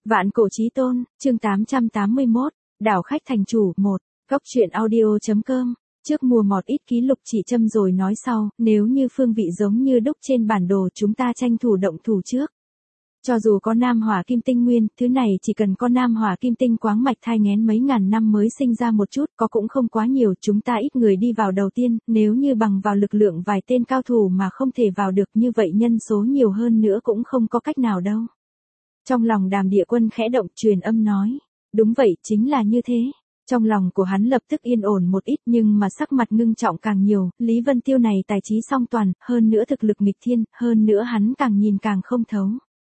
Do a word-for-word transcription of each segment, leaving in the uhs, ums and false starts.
Vạn cổ chí tôn, chương tám trăm tám mươi mốt, đảo khách thành chủ, một, góc truyện audio.com, trước mùa mọt ít ký lục chỉ châm rồi nói sau, nếu như phương vị giống như đúc trên bản đồ chúng ta tranh thủ động thủ trước. Cho dù có nam hỏa kim tinh nguyên, thứ này chỉ cần có nam hỏa kim tinh quáng mạch thai nghén mấy ngàn năm mới sinh ra một chút, có cũng không quá nhiều, chúng ta ít người đi vào đầu tiên, nếu như bằng vào lực lượng vài tên cao thủ mà không thể vào được như vậy nhân số nhiều hơn nữa cũng không có cách nào đâu. Trong lòng Đàm Địa Quân khẽ động, truyền âm nói, đúng vậy, chính là như thế. Trong lòng của hắn lập tức yên ổn một ít, nhưng mà sắc mặt ngưng trọng càng nhiều, Lý Vân Tiêu này tài trí song toàn, hơn nữa thực lực nghịch thiên, hơn nữa hắn càng nhìn càng không thấu.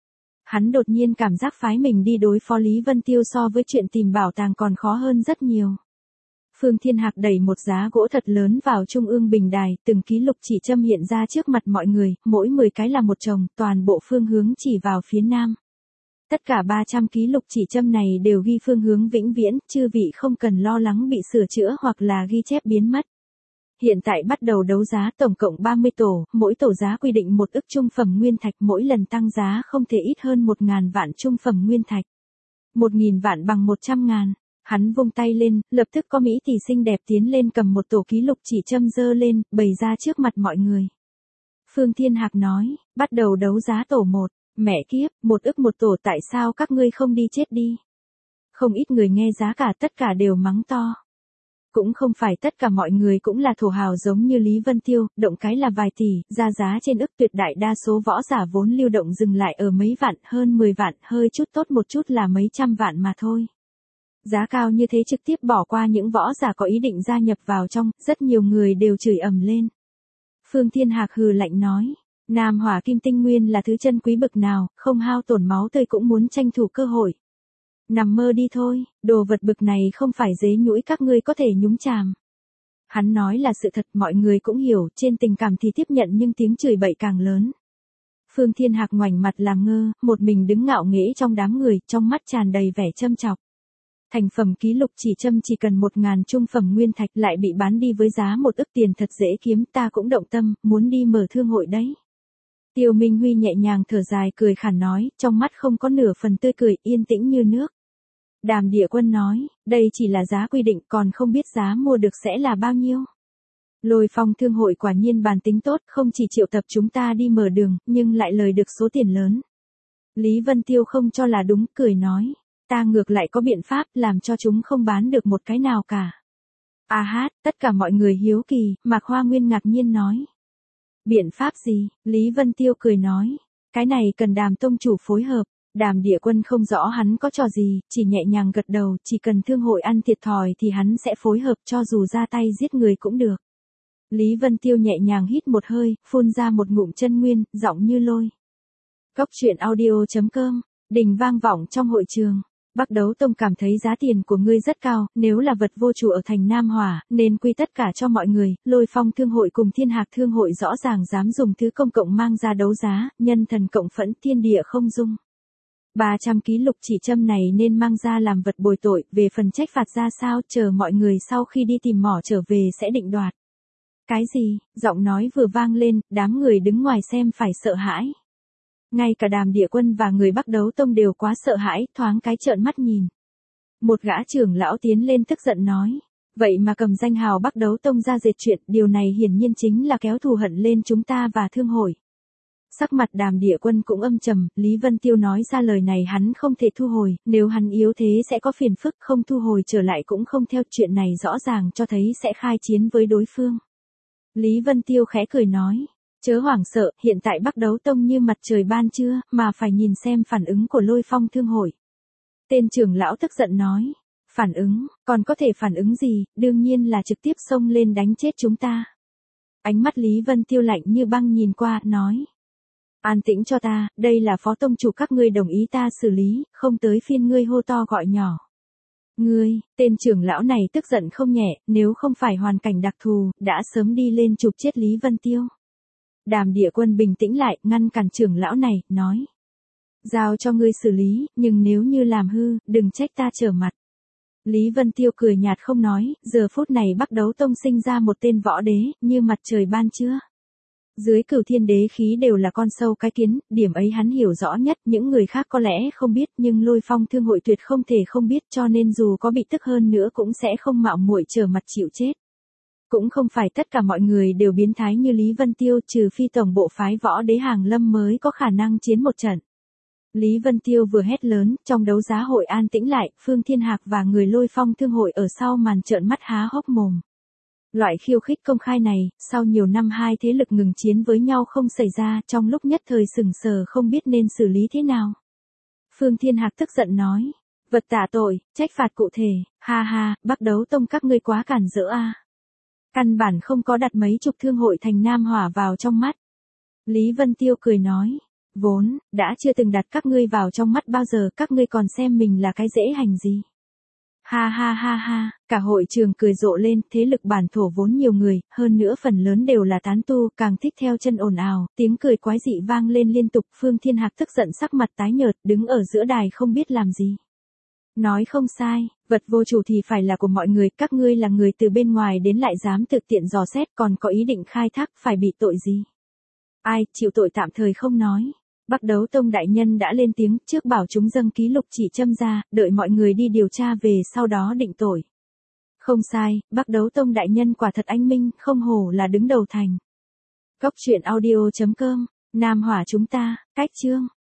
Hắn đột nhiên cảm giác phái mình đi đối phó Lý Vân Tiêu so với chuyện tìm bảo tàng còn khó hơn rất nhiều. Phương Thiên Hạc đẩy một giá gỗ thật lớn vào trung ương bình đài, từng ký lục chỉ châm hiện ra trước mặt mọi người, mỗi mười cái là một chồng, toàn bộ phương hướng chỉ vào phía nam. Tất cả ba trăm ký lục chỉ châm này đều ghi phương hướng vĩnh viễn, chư vị không cần lo lắng bị sửa chữa hoặc là ghi chép biến mất. Hiện tại bắt đầu đấu giá tổng cộng ba mươi tổ, mỗi tổ giá quy định một ức trung phẩm nguyên thạch, mỗi lần tăng giá không thể ít hơn một ngàn vạn trung phẩm nguyên thạch. Một nghìn vạn bằng một trăm ngàn. Hắn vung tay lên, lập tức có mỹ tỷ xinh đẹp tiến lên cầm một tổ ký lục chỉ châm dơ lên, bày ra trước mặt mọi người. Phương Thiên Hạc nói, bắt đầu đấu giá tổ một. Mẹ kiếp, một ức một tổ, tại sao các ngươi không đi chết đi? Không ít người nghe giá cả tất cả đều mắng to. Cũng không phải tất cả mọi người cũng là thổ hào giống như Lý Vân Tiêu, động cái là vài tỷ, ra giá trên ức, tuyệt đại đa số võ giả vốn lưu động dừng lại ở mấy vạn, hơn mười vạn, hơi chút tốt một chút là mấy trăm vạn mà thôi. Giá cao như thế trực tiếp bỏ qua những võ giả có ý định gia nhập vào trong, rất nhiều người đều chửi ầm lên. Phương Thiên Hạc hừ lạnh nói. Nam hỏa kim tinh nguyên là thứ chân quý bực nào, không hao tổn máu tươi cũng muốn tranh thủ cơ hội. Nằm mơ đi thôi, đồ vật bực này không phải dế nhũi các ngươi có thể nhúng chàm. Hắn nói là sự thật, mọi người cũng hiểu, trên tình cảm thì tiếp nhận nhưng tiếng chửi bậy càng lớn. Phương Thiên Hạc ngoảnh mặt làm ngơ, một mình đứng ngạo nghễ trong đám người, trong mắt tràn đầy vẻ châm chọc. Thành phẩm ký lục chỉ châm chỉ cần một ngàn trung phẩm nguyên thạch lại bị bán đi với giá một ức tiền, thật dễ kiếm, ta cũng động tâm, muốn đi mở thương hội đấy. Tiêu Minh Huy nhẹ nhàng thở dài cười khàn nói, trong mắt không có nửa phần tươi cười, yên tĩnh như nước. Đàm Địa Quân nói, đây chỉ là giá quy định, còn không biết giá mua được sẽ là bao nhiêu. Lôi Phong thương hội quả nhiên bàn tính tốt, không chỉ triệu tập chúng ta đi mở đường, nhưng lại lời được số tiền lớn. Lý Vân Tiêu không cho là đúng, cười nói, ta ngược lại có biện pháp làm cho chúng không bán được một cái nào cả. A hát, tất cả mọi người hiếu kỳ, Mạc Hoa Nguyên ngạc nhiên nói. Biện pháp gì? Lý Vân Tiêu cười nói. Cái này cần Đàm tông chủ phối hợp. Đàm Địa Quân không rõ hắn có trò gì, chỉ nhẹ nhàng gật đầu, chỉ cần thương hội ăn thiệt thòi thì hắn sẽ phối hợp cho dù ra tay giết người cũng được. Lý Vân Tiêu nhẹ nhàng hít một hơi, phun ra một ngụm chân nguyên, giọng như lôi. Góc truyện audio.com, đình vang vọng trong hội trường. Bắc Đấu Tông cảm thấy giá tiền của ngươi rất cao, nếu là vật vô chủ ở thành Nam Hỏa, nên quy tất cả cho mọi người, Lôi Phong thương hội cùng Thiên Hạc thương hội rõ ràng dám dùng thứ công cộng mang ra đấu giá, nhân thần cộng phẫn, thiên địa không dung. ba trăm ký lục chỉ châm này nên mang ra làm vật bồi tội, về phần trách phạt ra sao, chờ mọi người sau khi đi tìm mỏ trở về sẽ định đoạt. Cái gì? Giọng nói vừa vang lên, đám người đứng ngoài xem phải sợ hãi. Ngay cả Đàm Địa Quân và người Bắc Đấu Tông đều quá sợ hãi, thoáng cái trợn mắt nhìn. Một gã trưởng lão tiến lên tức giận nói, vậy mà cầm danh hào Bắc Đấu Tông ra dệt chuyện, điều này hiển nhiên chính là kéo thù hận lên chúng ta và thương hội. Sắc mặt Đàm Địa Quân cũng âm trầm, Lý Vân Tiêu nói ra lời này hắn không thể thu hồi, nếu hắn yếu thế sẽ có phiền phức, không thu hồi trở lại cũng không theo, chuyện này rõ ràng cho thấy sẽ khai chiến với đối phương. Lý Vân Tiêu khẽ cười nói. Chớ hoảng sợ, hiện tại Bắc Đấu Tông như mặt trời ban trưa, mà phải nhìn xem phản ứng của Lôi Phong thương hội. Tên trưởng lão tức giận nói, phản ứng, còn có thể phản ứng gì, đương nhiên là trực tiếp xông lên đánh chết chúng ta. Ánh mắt Lý Vân Tiêu lạnh như băng nhìn qua, nói. An tĩnh cho ta, đây là phó tông chủ các ngươi đồng ý ta xử lý, không tới phiên ngươi hô to gọi nhỏ. Ngươi, tên trưởng lão này tức giận không nhẹ, nếu không phải hoàn cảnh đặc thù, đã sớm đi lên chụp chết Lý Vân Tiêu. Đàm Địa Quân bình tĩnh lại, ngăn cản trưởng lão này, nói. Giao cho ngươi xử lý, nhưng nếu như làm hư, đừng trách ta trở mặt. Lý Vân Tiêu cười nhạt không nói, giờ phút này Bắc Đấu Tông sinh ra một tên võ đế, như mặt trời ban trưa. Dưới Cửu Thiên Đế khí đều là con sâu cái kiến, điểm ấy hắn hiểu rõ nhất, những người khác có lẽ không biết nhưng Lôi Phong Thương hội tuyệt không thể không biết, cho nên dù có bị tức hơn nữa cũng sẽ không mạo muội trở mặt chịu chết. Cũng không phải tất cả mọi người đều biến thái như Lý Vân Tiêu, trừ phi tổng bộ phái Võ Đế Hàng Lâm mới có khả năng chiến một trận. Lý Vân Tiêu vừa hét lớn, trong đấu giá hội an tĩnh lại, Phương Thiên Hạc và người Lôi Phong Thương hội ở sau màn trợn mắt há hốc mồm. Loại khiêu khích công khai này, sau nhiều năm hai thế lực ngừng chiến với nhau không xảy ra, trong lúc nhất thời sừng sờ không biết nên xử lý thế nào. Phương Thiên Hạc tức giận nói, vật tạ tội, trách phạt cụ thể, ha ha, Bắc Đấu Tông các ngươi quá cản rỡ a. Căn bản không có đặt mấy chục thương hội thành Nam Hỏa vào trong mắt. Lý Vân Tiêu cười nói, vốn, đã chưa từng đặt các ngươi vào trong mắt bao giờ, các ngươi còn xem mình là cái dễ hành gì. Ha ha ha ha, cả hội trường cười rộ lên, thế lực bản thổ vốn nhiều người, hơn nữa phần lớn đều là tán tu, càng thích theo chân ồn ào, tiếng cười quái dị vang lên liên tục, Phương Thiên Hạc tức giận sắc mặt tái nhợt, đứng ở giữa đài không biết làm gì. Nói không sai, vật vô chủ thì phải là của mọi người, các ngươi là người từ bên ngoài đến lại dám thực tiện dò xét còn có ý định khai thác, phải bị tội gì. Ai, chịu tội tạm thời không nói. Bắc Đấu Tông đại nhân đã lên tiếng, trước bảo chúng dâng ký lục chỉ châm ra, đợi mọi người đi điều tra về sau đó định tội. Không sai, Bắc Đấu Tông đại nhân quả thật anh minh, không hổ là đứng đầu thành. Góc truyện audio chấm com, Nam Hỏa chúng ta, cách chương.